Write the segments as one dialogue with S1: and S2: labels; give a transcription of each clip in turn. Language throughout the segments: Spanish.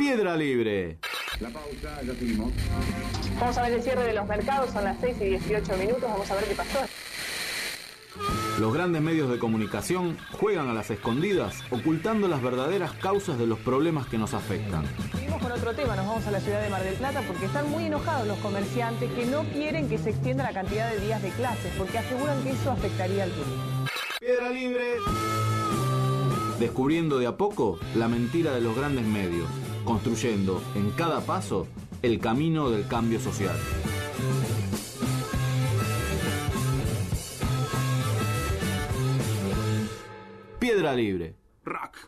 S1: Piedra Libre.
S2: La pausa, ya seguimos.
S3: Vamos a ver el cierre de los mercados, son las 6:18. Vamos a ver qué pasó.
S1: Los grandes medios de comunicación juegan a las escondidas, ocultando las verdaderas causas de los problemas que nos afectan.
S3: Seguimos con otro tema, nos vamos a la ciudad de Mar del Plata porque están muy enojados los comerciantes que no quieren que se extienda la cantidad de días de clases porque aseguran que eso afectaría al turismo.
S1: Piedra Libre. Descubriendo de a poco la mentira de los grandes medios, construyendo en cada paso el camino del cambio social. Piedra Libre. Rock.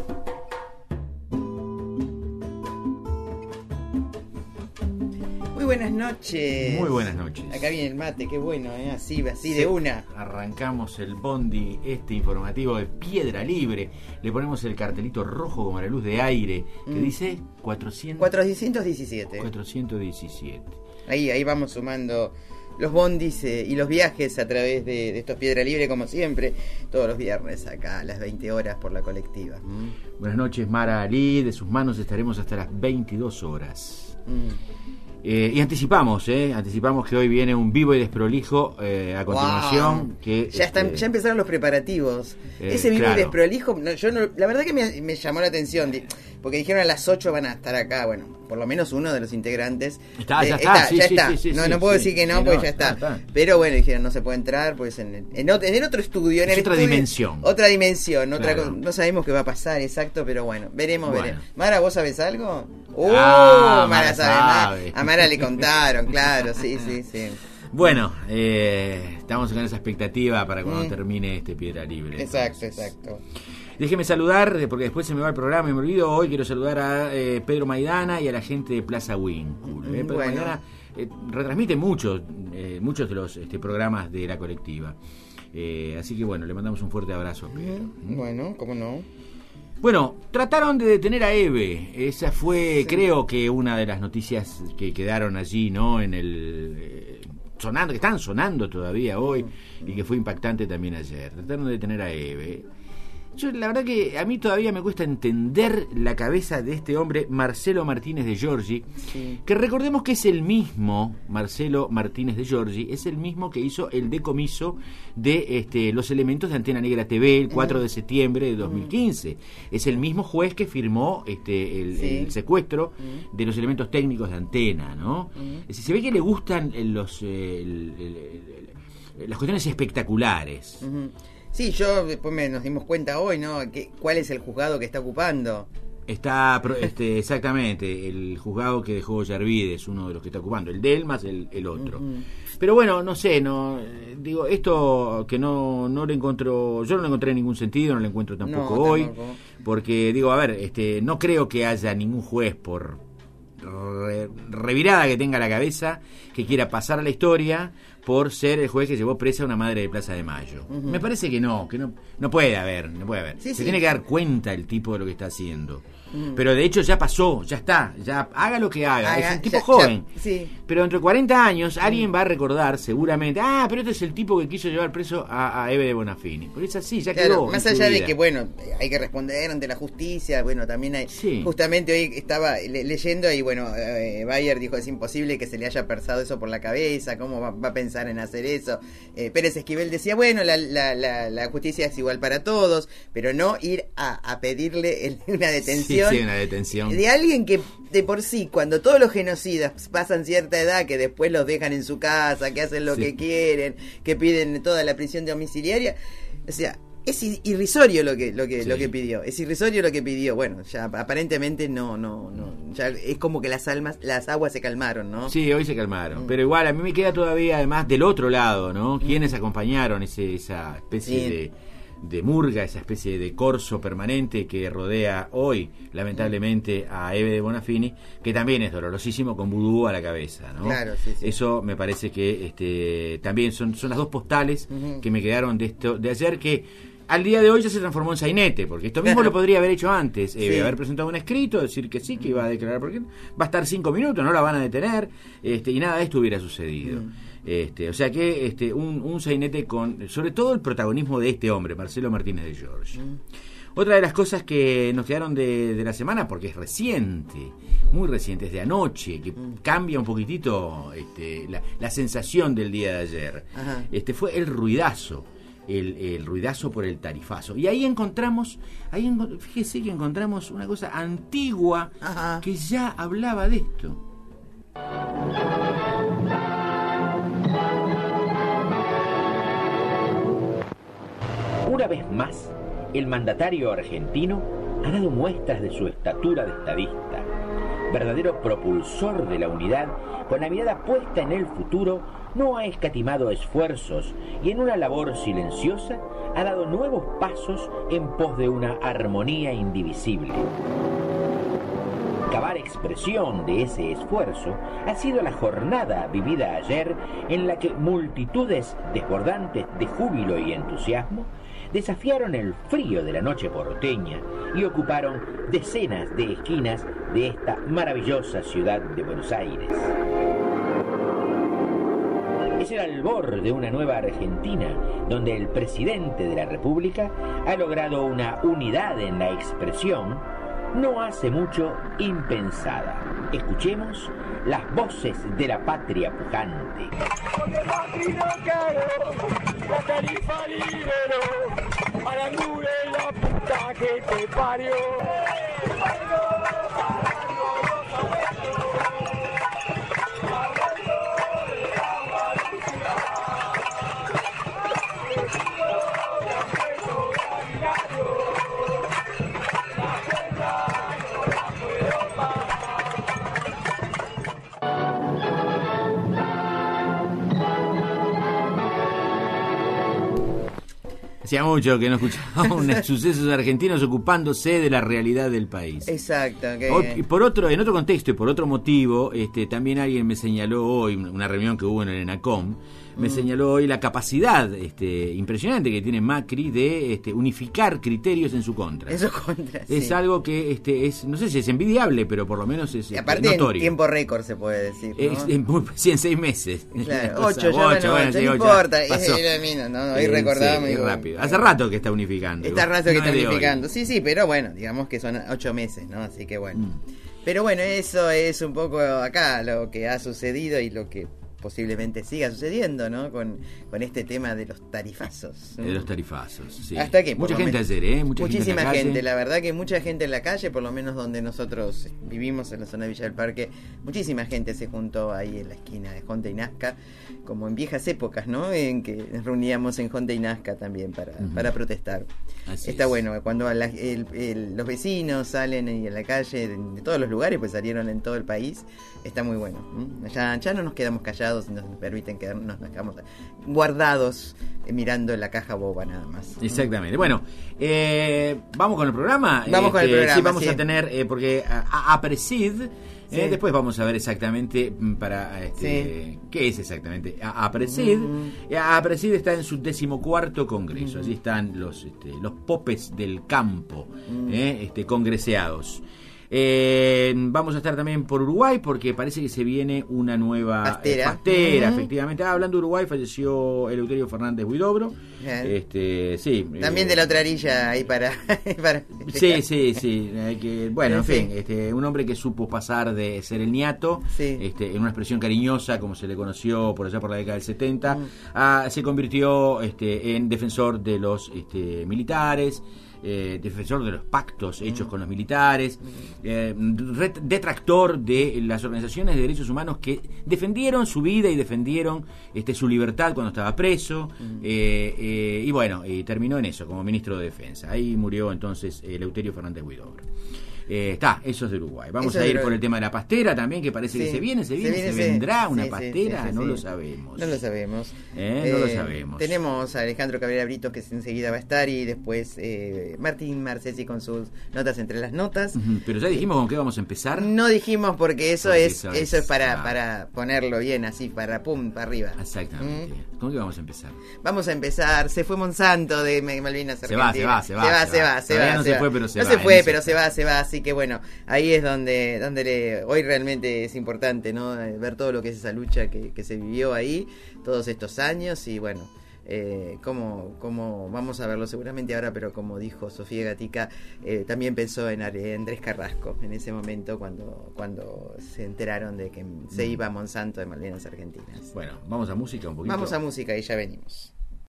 S4: Muy buenas noches.
S5: Muy buenas noches.
S4: Acá viene el mate, qué bueno, así de una.
S5: Arrancamos el bondi informativo de Piedra Libre. Le ponemos el cartelito rojo como la luz de aire que dice
S4: 417.
S5: 417.
S4: Ahí vamos sumando los bondis y los viajes a través de estos Piedra Libre, como siempre, todos los viernes acá a las 20 horas por la colectiva.
S5: Buenas noches, Mara Ali. De sus manos estaremos hasta las 22 horas. Y anticipamos que hoy viene un vivo y desprolijo a continuación.
S4: Wow.
S5: Que
S4: ya empezaron los preparativos. Ese vivo y desprolijo, la verdad que me llamó la atención, porque dijeron a las 8 van a estar acá, bueno, por lo menos uno de los integrantes.
S5: Ya está.
S4: No puedo decir que no, porque ya está. Pero bueno, dijeron no se puede entrar, pues en otro estudio, en el
S5: otra
S4: estudio,
S5: dimensión.
S4: Otra dimensión,
S5: Claro.
S4: no sabemos qué va a pasar, exacto, pero bueno, veremos. Mara, ¿vos sabés algo?
S5: Mara
S4: sabe. A Mara le contaron, claro, sí.
S5: Bueno, estamos con esa expectativa para cuando termine este Piedra Libre.
S4: Exacto.
S5: Déjeme saludar, porque después se me va el programa y me olvido. Hoy quiero saludar a Pedro Maidana y a la gente de Plaza Winkle. Pedro Maidana retransmite muchos de los programas de la colectiva. Así que bueno, le mandamos un fuerte abrazo a Pedro.
S4: Bueno, ¿cómo no?
S5: Bueno, trataron de detener a Eve. Esa fue, creo que una de las noticias que quedaron allí, ¿no? En el sonando, que están sonando todavía hoy y que fue impactante también ayer. Trataron de detener a Eve. Yo, la verdad que a mí todavía me cuesta entender la cabeza de este hombre, Marcelo Martínez de Giorgi, que recordemos que es el mismo, Marcelo Martínez de Giorgi, es el mismo que hizo el decomiso de los elementos de Antena Negra TV el 4 de septiembre de 2015. Es el mismo juez que firmó el secuestro de los elementos técnicos de Antena, ¿no? Es decir, se ve que le gustan las cuestiones espectaculares.
S4: Sí, después nos dimos cuenta hoy, ¿no? ¿Cuál es el juzgado que está ocupando?
S5: Está exactamente el juzgado que dejó Yarvides, uno de los que está ocupando, el de él más el otro. Pero bueno, no sé, digo, esto que no le encuentro, yo no le encontré ningún sentido, no le encuentro tampoco hoy, porque digo, a ver, no creo que haya ningún juez por revirada que tenga la cabeza que quiera pasar a la historia por ser el juez que llevó presa a una madre de Plaza de Mayo. Me parece que no puede haber. Se tiene que dar cuenta el tipo de lo que está haciendo. Pero de hecho ya pasó, ya está, ya haga lo que haga, es un tipo joven. Pero dentro de 40 años alguien va a recordar seguramente, pero este es el tipo que quiso llevar preso a Eve de Bonafini. Porque es así, ya quedó.
S4: Más allá de que, bueno, hay que responder ante la justicia, bueno, también hay, justamente hoy estaba leyendo y bueno, Bayer dijo, es imposible que se le haya pasado eso por la cabeza, ¿cómo va a pensar en hacer eso? Pérez Esquivel decía, bueno, la justicia es igual para todos, pero no ir a pedirle una detención.
S5: Sí, una detención
S4: de alguien que de por sí, cuando todos los genocidas pasan cierta edad, que después los dejan en su casa, que hacen lo que quieren, que piden toda la prisión domiciliaria, o sea, es irrisorio lo que pidió. Es irrisorio lo que pidió. Bueno, ya aparentemente no. Ya es como que las aguas se calmaron, ¿no?
S5: Sí, hoy se calmaron. Pero igual a mí me queda todavía, además, del otro lado, ¿no? ¿Quiénes acompañaron esa especie de murga, esa especie de corso permanente que rodea hoy, lamentablemente, a Eve de Bonafini, que también es dolorosísimo, con vudú a la cabeza, ¿no?
S4: Claro, sí.
S5: Eso me parece que también son las dos postales que me quedaron de ayer, que al día de hoy ya se transformó en sainete, porque esto mismo lo podría haber hecho antes, haber presentado un escrito, decir que sí, que iba a declarar, porque va a estar 5 minutos, no la van a detener, y nada de esto hubiera sucedido. O sea que un sainete con, sobre todo, el protagonismo de este hombre, Marcelo Martínez de Giorgi. Otra de las cosas que nos quedaron de la semana, porque es reciente, muy reciente, es de anoche, que cambia un poquitito la sensación del día de ayer.
S4: Ajá.
S5: Fue el ruidazo. El ruidazo por el tarifazo. Y ahí fíjese que encontramos una cosa antigua. Ajá. Que ya hablaba de esto.
S6: Una vez más, el mandatario argentino ha dado muestras de su estatura de estadista, verdadero propulsor de la unidad, con la mirada puesta en el futuro. No ha escatimado esfuerzos y en una labor silenciosa ha dado nuevos pasos en pos de una armonía indivisible. Cabal expresión de ese esfuerzo ha sido la jornada vivida ayer, en la que multitudes desbordantes de júbilo y entusiasmo desafiaron el frío de la noche porteña y ocuparon decenas de esquinas de esta maravillosa ciudad de Buenos Aires. Es el albor de una nueva Argentina, donde el presidente de la República ha logrado una unidad en la expresión no hace mucho impensada. Escuchemos las voces de la patria pujante.
S7: La tarifa liberó, a la nube la puta que te parió.
S5: Hacía mucho que no escuchábamos sucesos argentinos ocupándose de la realidad del país.
S4: Exacto.
S5: Y en otro contexto y por otro motivo, también alguien me señaló hoy, una reunión que hubo en el ENACOM, me señaló hoy la capacidad impresionante que tiene Macri de unificar criterios en su contra.
S4: En su contra,
S5: es algo que es, no sé si es envidiable, pero por lo menos es
S4: aparte
S5: notorio.
S4: En tiempo récord se puede decir, ¿no?
S5: Sí, en 6 meses.
S4: Claro, 8, no importa. Hoy recordamos.
S5: Sí, rápido. Hace rato que está unificando.
S4: Está unificando. Sí, pero bueno, digamos que son 8 meses, ¿no? Así que bueno. Pero bueno, eso es un poco acá lo que ha sucedido y lo que posiblemente siga sucediendo, ¿no? Con este tema de los tarifazos, ¿no?
S5: De los tarifazos, sí.
S4: Hasta que
S5: mucha gente ayer,
S4: muchísima gente, la verdad que mucha gente en la calle, por lo menos donde nosotros vivimos, en la zona de Villa del Parque, muchísima gente se juntó ahí en la esquina de Honda y Nazca, como en viejas épocas, ¿no? En que nos reuníamos en Honda y Nazca también para protestar.
S5: Así
S4: Está
S5: es.
S4: bueno, cuando los vecinos salen en la calle de todos los lugares, pues salieron en todo el país, está muy bueno. Ya no nos quedamos callados, nos permiten quedarnos, nos quedamos guardados mirando la caja boba nada más.
S5: Exactamente. Bueno, vamos con el programa.
S4: Vamos con el programa.
S5: Sí, vamos a tener, porque APRESID, después vamos a ver exactamente qué es exactamente APRESID. APRESID está en su 14º congreso. Allí están los popes del campo, congreseados. Vamos a estar también por Uruguay porque parece que se viene una nueva pastera, efectivamente. Hablando de Uruguay, falleció Eleuterio Fernández Huidobro. Sí.
S4: También de la otra orilla ahí para
S5: Sí. Bueno, en fin, un hombre que supo pasar de ser el niato, en una expresión cariñosa, como se le conoció por allá por la década del 70, se convirtió en defensor de los militares. Defensor de los pactos hechos con los militares, detractor de las organizaciones de derechos humanos que defendieron su vida y defendieron su libertad cuando estaba preso, y bueno, y terminó en eso como ministro de Defensa. Ahí murió entonces Eleuterio Fernández Huidobro. Eso es de Uruguay. Vamos a ir por el tema de la pastera también, que parece que se vendrá una pastera, no lo sabemos.
S4: No lo sabemos.
S5: No lo sabemos.
S4: Tenemos a Alejandro Cabrera Britos, que enseguida va a estar, y después Martín Marcesi con sus notas entre las notas.
S5: Pero ya dijimos con qué vamos a empezar.
S4: No dijimos porque eso es para ponerlo bien así, para arriba.
S5: Exactamente. ¿Con qué vamos a empezar?
S4: Vamos a empezar. Se fue Monsanto de Malvinas Argentinas.
S5: Se va. No se fue, pero se va.
S4: No se fue, pero se va. Así que bueno, ahí es donde hoy realmente es importante, ¿no? Ver todo lo que es esa lucha que se vivió ahí todos estos años, y bueno, como vamos a verlo seguramente ahora, pero como dijo Sofía Gatica, también pensó en Andrés Carrasco en ese momento cuando se enteraron de que se iba Monsanto de Malvinas Argentinas.
S5: Bueno, vamos a música un poquito.
S4: Vamos a música y ya venimos.